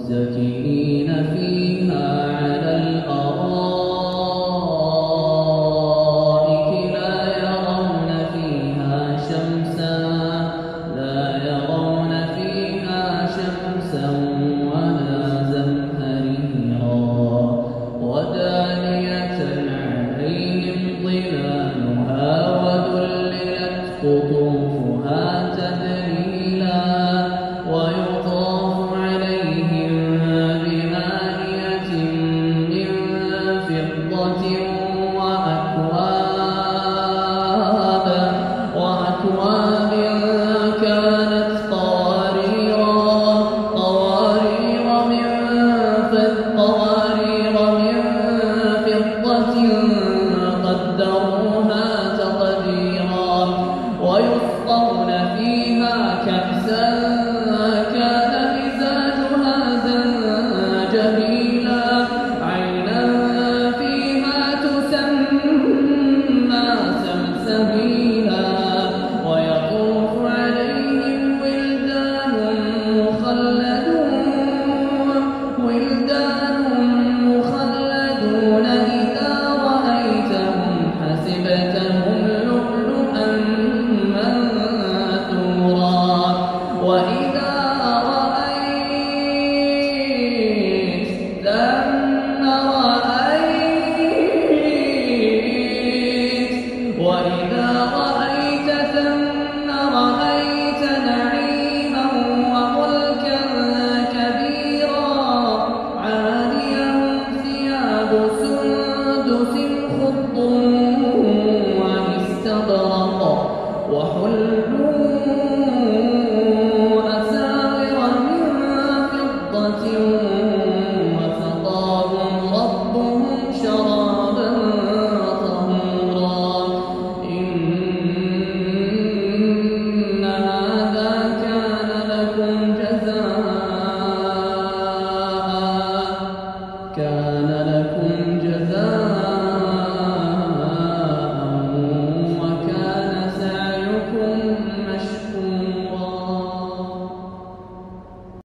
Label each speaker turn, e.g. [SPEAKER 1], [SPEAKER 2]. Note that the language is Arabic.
[SPEAKER 1] متكئين فيها على الأرائك لا يرون فيها شمسا ولا زمهريرا ودانية عليهم ظلالها وذللت قطوفها تذليلا ويطاف عليهم بآنية من فضة وأكواب كانت قوارير من فضة قدروها تقديرا ويسقون فيها كأسا كان مزاجها زنجبيلا عينا فيها تسمى سلسبيلا ويطوف عليهم ولدان مخلدون إذا رأيتهم حسبتهم لؤلؤا منثورا وإذا رأيت ثم رأيت نعيما وملكا كبيرا عاليهم ثياب سندس خضر واستبرق وحلوا أساور من فضة وسقاهم ربهم شرابا طهورا إن هذا كان لكم جزاء